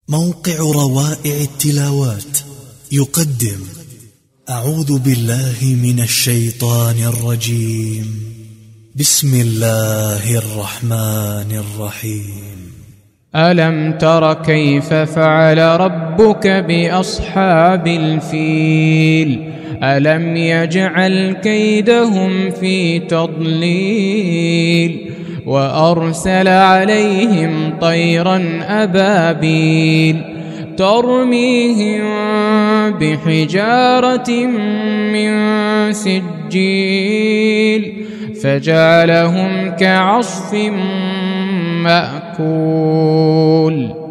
موقع روائع التلاوات يقدم أعوذ بالله من الشيطان الرجيم. بسم الله الرحمن الرحيم. ألم تر كيف فعل ربك بأصحاب الفيل ألم يجعل كيدهم في تضليل وأرسل عليهم طيرا أبابيل ترميهم بحجارة من سجيل فجعلهم كعصف مأكول.